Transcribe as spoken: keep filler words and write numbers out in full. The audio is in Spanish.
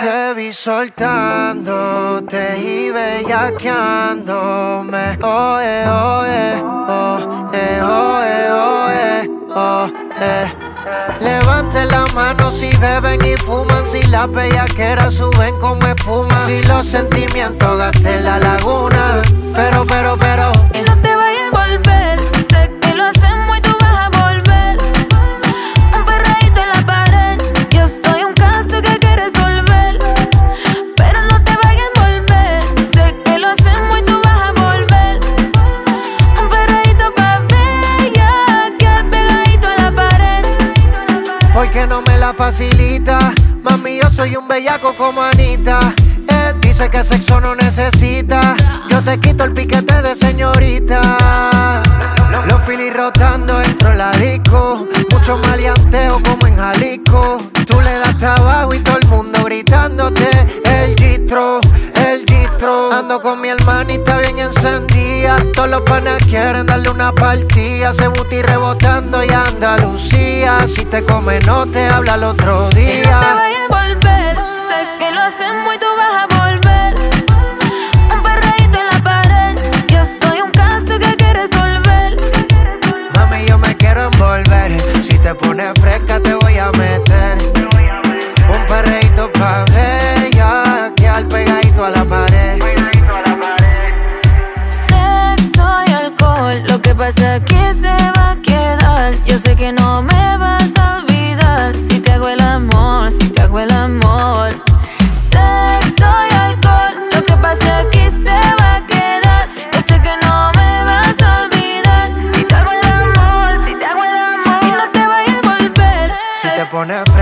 Te vi soltándote y bellaqueándome. Oye, oye, oh, eh, oye, oye, oh, eh. Levanten la mano si beben y fuman, si las bellaqueras suben como espuma, si los sentimientos gasten la laguna. Pero, pero, pero y no te vayas a volver. Sé que lo hacemos y tú vas a volver. Un perreíto en la pared. Yo soy un caso que hay que resolver. Pero no te vayas a volver. Sé que lo hacemos y tú vas a volver. Un perreíto pa' bella, que pegadito a la pared. Porque no me la facilita. Mami, yo soy un bellaco como Anita. Eh, dice que sexo no necesita. Yo te quito el piquete de señorita. Los filis rotando dentro de la disco. Mucho maleanteo como en Jalisco. Tú le das trabajo y todo el mundo gritándote el distro, el distro. Ando con mi hermanita bien encendida. Todos los panas quieren darle una partida. Se booty rebotando y Andalucía. Si te come no te habla el otro día. Y no te vayas a volver. Sé que lo hacemos y tú vas a volver. Un perreíto en la pared. Yo soy un caso que hay que resolver. Mami, yo me quiero envolver. Si te pones fresca te voy a meter un perreíto pa' bella, que al pegadito a la pared. Sexo y alcohol, lo que pasa aquí se va a quedar. Yo sé que no me vas a olvidar. Si te hago el amor, si te hago el amor. Sexo y alcohol, lo que pasa aquí se va a quedar. Yo sé que no me vas a olvidar. Si te hago el amor, si te hago el amor. Y no te vayas a volver. Si te pones